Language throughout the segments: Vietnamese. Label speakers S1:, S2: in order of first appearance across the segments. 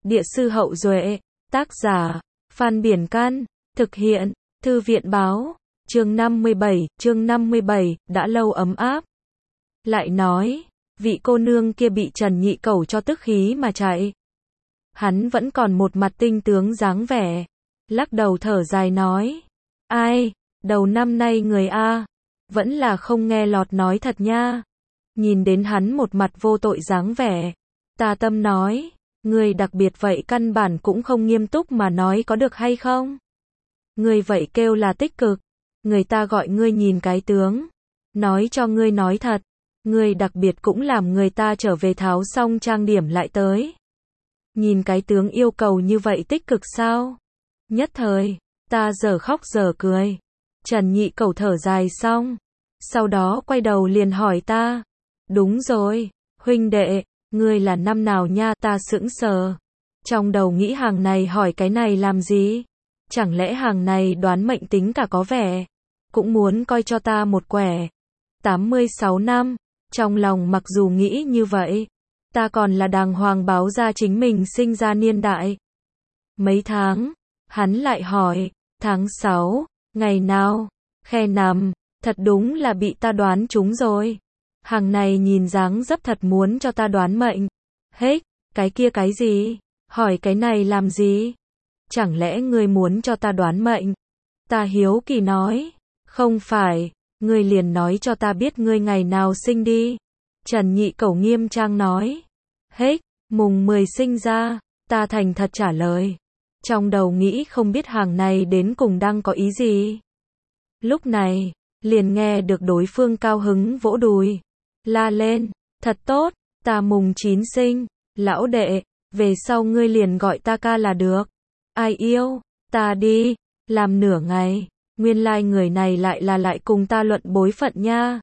S1: Địa sư Hậu Duệ, tác giả, Phan Biển Can, thực hiện, Thư viện Báo, chương 57, đã lâu ấm áp. Lại nói, vị cô nương kia bị Trần Nhị Cẩu cho tức khí mà chạy. Hắn vẫn còn một mặt tinh tướng dáng vẻ, lắc đầu thở dài nói, ai, đầu năm nay người A, vẫn là không nghe lọt nói thật nha. Nhìn đến hắn một mặt vô tội dáng vẻ, ta tâm nói, người đặc biệt vậy căn bản cũng không nghiêm túc mà nói có được hay không? Người vậy kêu là tích cực, người ta gọi ngươi nhìn cái tướng, nói cho ngươi nói thật, ngươi đặc biệt cũng làm người ta trở về tháo xong trang điểm lại tới. Nhìn cái tướng yêu cầu như vậy tích cực sao? Nhất thời, ta giờ khóc giờ cười. Trần Nhị Cẩu thở dài xong, sau đó quay đầu liền hỏi ta, đúng rồi, huynh đệ, ngươi là năm nào nha? Ta sững sờ, trong đầu nghĩ hàng này hỏi cái này làm gì? Chẳng lẽ hàng này đoán mệnh tính cả có vẻ, cũng muốn coi cho ta một quẻ. 86 năm, trong lòng mặc dù nghĩ như vậy, ta còn là đàng hoàng báo ra chính mình sinh ra niên đại. Mấy tháng, hắn lại hỏi, tháng 6, ngày nào, khe nằm, thật đúng là bị ta đoán trúng rồi. Hàng này nhìn dáng dấp thật muốn cho ta đoán mệnh. Hết, cái kia cái gì? Hỏi cái này làm gì? Chẳng lẽ ngươi muốn cho ta đoán mệnh? Ta hiếu kỳ nói, không phải, ngươi liền nói cho ta biết ngươi ngày nào sinh đi. Trần Nhị Cẩu nghiêm trang nói, hết, mùng 10 sinh ra, ta thành thật trả lời. Trong đầu nghĩ không biết hàng này đến cùng đang có ý gì. Lúc này, liền nghe được đối phương cao hứng vỗ đùi, la lên, thật tốt, ta mùng 9 sinh, lão đệ, về sau ngươi liền gọi ta ca là được. Ai yêu, ta đi, làm nửa ngày, nguyên lai người này lại cùng ta luận bối phận nha.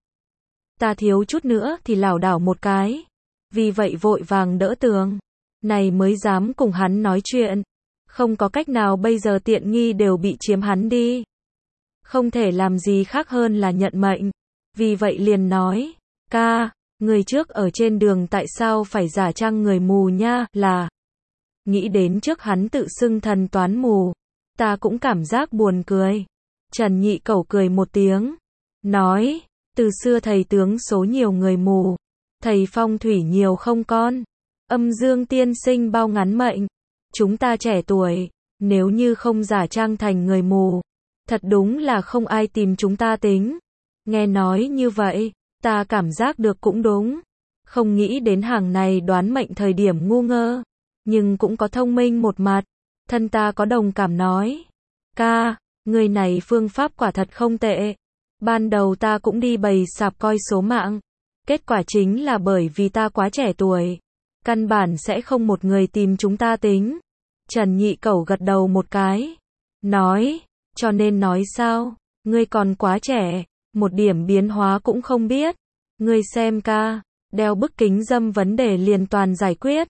S1: Ta thiếu chút nữa thì lảo đảo một cái, vì vậy vội vàng đỡ tường, này mới dám cùng hắn nói chuyện. Không có cách nào bây giờ tiện nghi đều bị chiếm hắn đi. Không thể làm gì khác hơn là nhận mệnh. Vì vậy liền nói, ca, người trước ở trên đường tại sao phải giả trang người mù nha, là. Nghĩ đến trước hắn tự xưng thần toán mù, ta cũng cảm giác buồn cười. Trần Nhị Cẩu cười một tiếng, nói, từ xưa thầy tướng số nhiều người mù, thầy phong thủy nhiều không con, âm dương tiên sinh bao ngắn mệnh. Chúng ta trẻ tuổi, nếu như không giả trang thành người mù, thật đúng là không ai tìm chúng ta tính. Nghe nói như vậy, ta cảm giác được cũng đúng. Không nghĩ đến hàng này đoán mệnh thời điểm ngu ngơ, nhưng cũng có thông minh một mặt. Thân ta có đồng cảm nói, ca, người này phương pháp quả thật không tệ. Ban đầu ta cũng đi bày sạp coi số mạng. Kết quả chính là bởi vì ta quá trẻ tuổi, căn bản sẽ không một người tìm chúng ta tính. Trần Nhị Cẩu gật đầu một cái, nói, cho nên nói sao, ngươi còn quá trẻ, một điểm biến hóa cũng không biết. Ngươi xem ca, đeo bức kính râm vấn đề liền toàn giải quyết.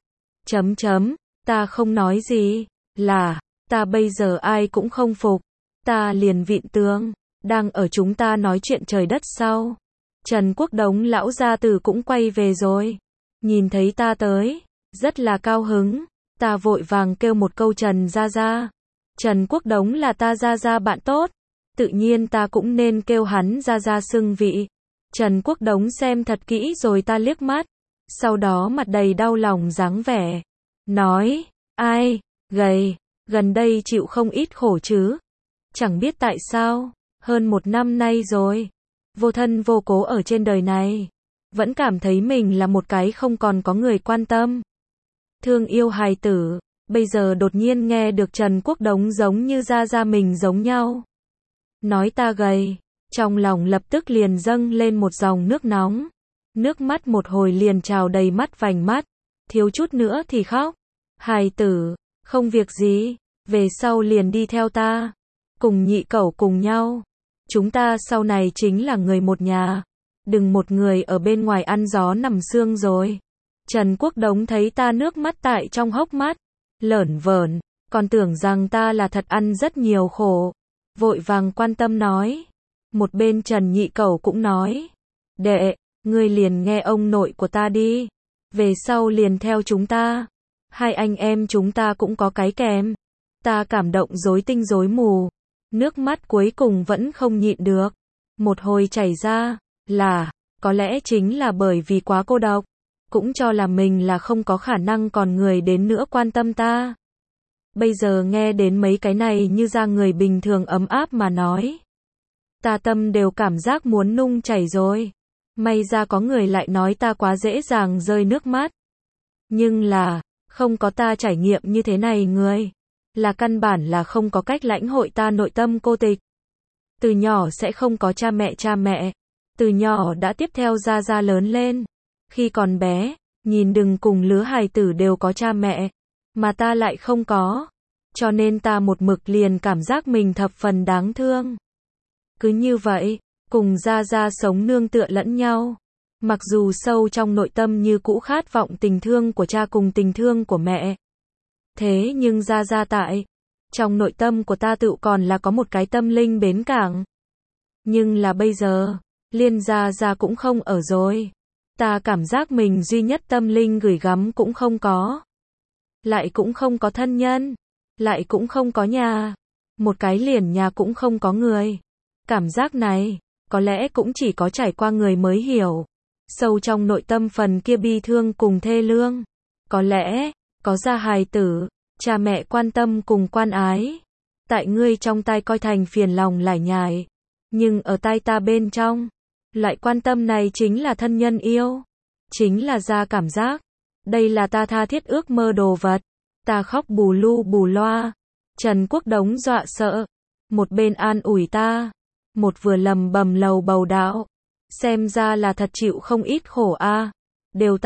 S1: Ta không nói gì, là, ta bây giờ ai cũng không phục. Ta liền vịn tướng, đang ở chúng ta nói chuyện trời đất sau. Trần Quốc Đống lão gia tử cũng quay về rồi. Nhìn thấy ta tới, rất là cao hứng. Ta vội vàng kêu một câu Trần gia gia. Trần Quốc Đống là ta gia gia bạn tốt, tự nhiên ta cũng nên kêu hắn gia gia xưng vị. Trần Quốc Đống xem thật kỹ rồi ta liếc mắt, sau đó mặt đầy đau lòng dáng vẻ, nói, ai, gầy, gần đây chịu không ít khổ chứ. Chẳng biết tại sao, hơn 1 năm nay rồi, vô thân vô cố ở trên đời này, vẫn cảm thấy mình là một cái không còn có người quan tâm. Thương yêu hài tử, bây giờ đột nhiên nghe được Trần Quốc Đống giống như gia gia mình giống nhau. Nói ta gầy, trong lòng lập tức liền dâng lên một dòng nước nóng. Nước mắt một hồi liền trào đầy mắt vành mắt, thiếu chút nữa thì khóc. Hài tử, không việc gì, về sau liền đi theo ta, cùng Nhị Cẩu cùng nhau. Chúng ta sau này chính là người một nhà, đừng một người ở bên ngoài ăn gió nằm sương rồi. Trần Quốc Đống thấy ta nước mắt tại trong hốc mắt, lởn vởn, còn tưởng rằng ta là thật ăn rất nhiều khổ, vội vàng quan tâm nói. Một bên Trần Nhị Cẩu cũng nói, đệ, ngươi liền nghe ông nội của ta đi, về sau liền theo chúng ta. Hai anh em chúng ta cũng có cái kèm. Ta cảm động rối tinh rối mù. Nước mắt cuối cùng vẫn không nhịn được. Một hồi chảy ra, có lẽ chính là bởi vì quá cô độc. Cũng cho là mình là không có khả năng còn người đến nữa quan tâm ta. Bây giờ nghe đến mấy cái này như ra người bình thường ấm áp mà nói. Ta tâm đều cảm giác muốn nung chảy rồi. May ra có người lại nói ta quá dễ dàng rơi nước mắt. Nhưng là, không có ta trải nghiệm như thế này người. Là căn bản là không có cách lãnh hội ta nội tâm cô tịch. Từ nhỏ sẽ không có cha mẹ. Từ nhỏ đã tiếp theo ra lớn lên. Khi còn bé, nhìn đừng cùng lứa hài tử đều có cha mẹ. Mà ta lại không có. Cho nên ta một mực liền cảm giác mình thập phần đáng thương. Cứ như vậy, cùng ra sống nương tựa lẫn nhau. Mặc dù sâu trong nội tâm như cũ khát vọng tình thương của cha cùng tình thương của mẹ. Thế nhưng ra tại, trong nội tâm của ta tự còn là có một cái tâm linh bến cảng. Nhưng là bây giờ, liên ra cũng không ở rồi. Ta cảm giác mình duy nhất tâm linh gửi gắm cũng không có. Lại cũng không có thân nhân. Lại cũng không có nhà. Một cái liền nhà cũng không có người. Cảm giác này, có lẽ cũng chỉ có trải qua người mới hiểu. Sâu trong nội tâm phần kia bi thương cùng thê lương. Có lẽ, có ra hài tử, cha mẹ quan tâm cùng quan ái. Tại ngươi trong tai coi thành phiền lòng lải nhải. Nhưng ở tai ta bên trong, loại quan tâm này chính là thân nhân yêu. Chính là ra cảm giác. Đây là ta tha thiết ước mơ đồ vật. Ta khóc bù lu bù loa. Trần Quốc Đống dọa sợ. Một bên an ủi ta. Một vừa lầm bầm lầu bầu đạo. Xem ra là thật chịu không ít khổ a. Đều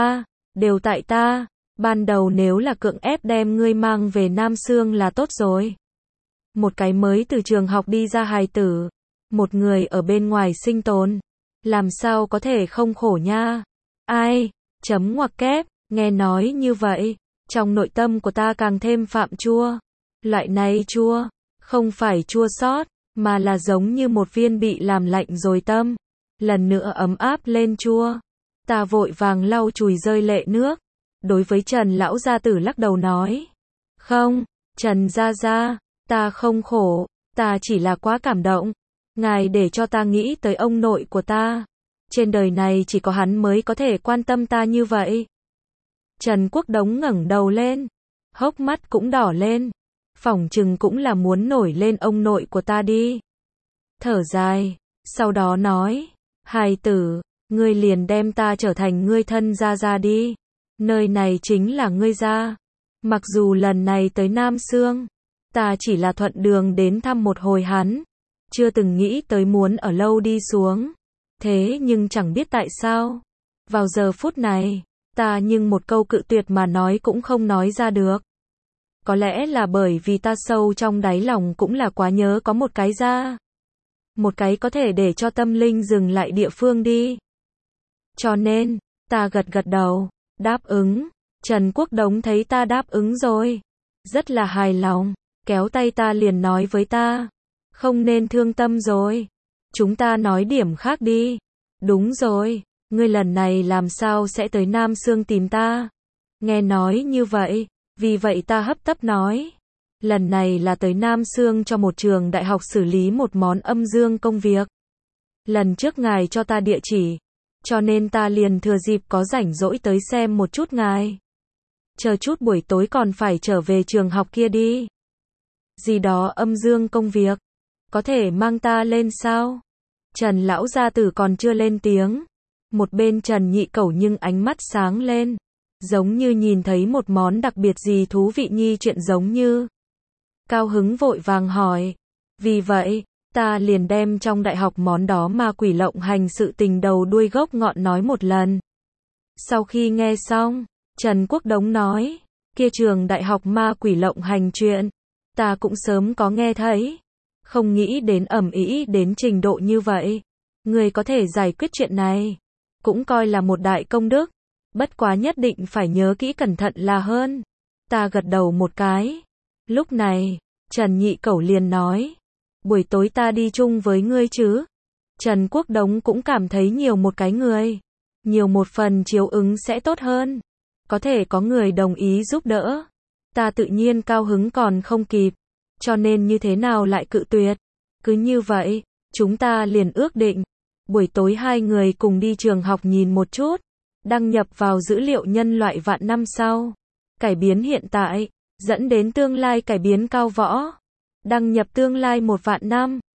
S1: tại ta. Ban đầu nếu là cưỡng ép đem ngươi mang về Nam Sương là tốt rồi. Một cái mới từ trường học đi ra hài tử. Một người ở bên ngoài sinh tồn. Làm sao có thể không khổ nha. Ai, chấm ngoặc kép, nghe nói như vậy. Trong nội tâm của ta càng thêm phạm chua. Loại này chua, không phải chua xót, mà là giống như một viên bị làm lạnh rồi tâm. Lần nữa ấm áp lên chua. Ta vội vàng lau chùi rơi lệ nước. Đối với Trần lão gia tử lắc đầu nói. Không, Trần gia, ta không khổ, ta chỉ là quá cảm động. Ngài để cho ta nghĩ tới ông nội của ta. Trên đời này chỉ có hắn mới có thể quan tâm ta như vậy. Trần Quốc Đống ngẩng đầu lên. Hốc mắt cũng đỏ lên. Phỏng chừng cũng là muốn nổi lên ông nội của ta đi. Thở dài. Sau đó nói. Hài tử, ngươi liền đem ta trở thành ngươi thân ra đi. Nơi này chính là ngươi ra. Mặc dù lần này tới Nam Sương, ta chỉ là thuận đường đến thăm một hồi hắn. Chưa từng nghĩ tới muốn ở lâu đi xuống. Thế nhưng chẳng biết tại sao. Vào giờ phút này, ta nhưng một câu cự tuyệt mà nói cũng không nói ra được. Có lẽ là bởi vì ta sâu trong đáy lòng cũng là quá nhớ có một cái ra. Một cái có thể để cho tâm linh dừng lại địa phương đi. Cho nên, ta gật đầu, đáp ứng. Trần Quốc Đống thấy ta đáp ứng rồi. Rất là hài lòng, kéo tay ta liền nói với ta. Không nên thương tâm rồi. Chúng ta nói điểm khác đi. Đúng rồi, ngươi lần này làm sao sẽ tới Nam Sương tìm ta? Nghe nói như vậy, vì vậy ta hấp tấp nói. Lần này là tới Nam Sương cho một trường đại học xử lý một món âm dương công việc. Lần trước ngài cho ta địa chỉ, cho nên ta liền thừa dịp có rảnh rỗi tới xem một chút ngài. Chờ chút buổi tối còn phải trở về trường học kia đi. Gì đó âm dương công việc, có thể mang ta lên sao? Trần lão gia tử còn chưa lên tiếng. Một bên Trần Nhị Cẩu nhưng ánh mắt sáng lên. Giống như nhìn thấy một món đặc biệt gì thú vị nhi chuyện giống như. Cao hứng vội vàng hỏi. Vì vậy, ta liền đem trong đại học món đó ma quỷ lộng hành sự tình đầu đuôi gốc ngọn nói một lần. Sau khi nghe xong, Trần Quốc Đống nói. Kia trường đại học ma quỷ lộng hành chuyện, ta cũng sớm có nghe thấy. Không nghĩ đến ầm ĩ đến trình độ như vậy. Người có thể giải quyết chuyện này. Cũng coi là một đại công đức. Bất quá nhất định phải nhớ kỹ cẩn thận là hơn. Ta gật đầu một cái. Lúc này, Trần Nhị Cẩu liền nói. Buổi tối ta đi chung với ngươi chứ. Trần Quốc Đống cũng cảm thấy nhiều một cái người. Nhiều một phần chiếu ứng sẽ tốt hơn. có thể có người đồng ý giúp đỡ. Ta tự nhiên cao hứng còn không kịp, cho nên như thế nào lại cự tuyệt. Cứ như vậy, chúng ta liền ước định. Buổi tối hai người cùng đi trường học nhìn một chút, đăng nhập vào dữ liệu nhân loại vạn năm sau. Cải biến hiện tại, dẫn đến tương lai cải biến cao võ. Đăng nhập tương lai 1 vạn năm.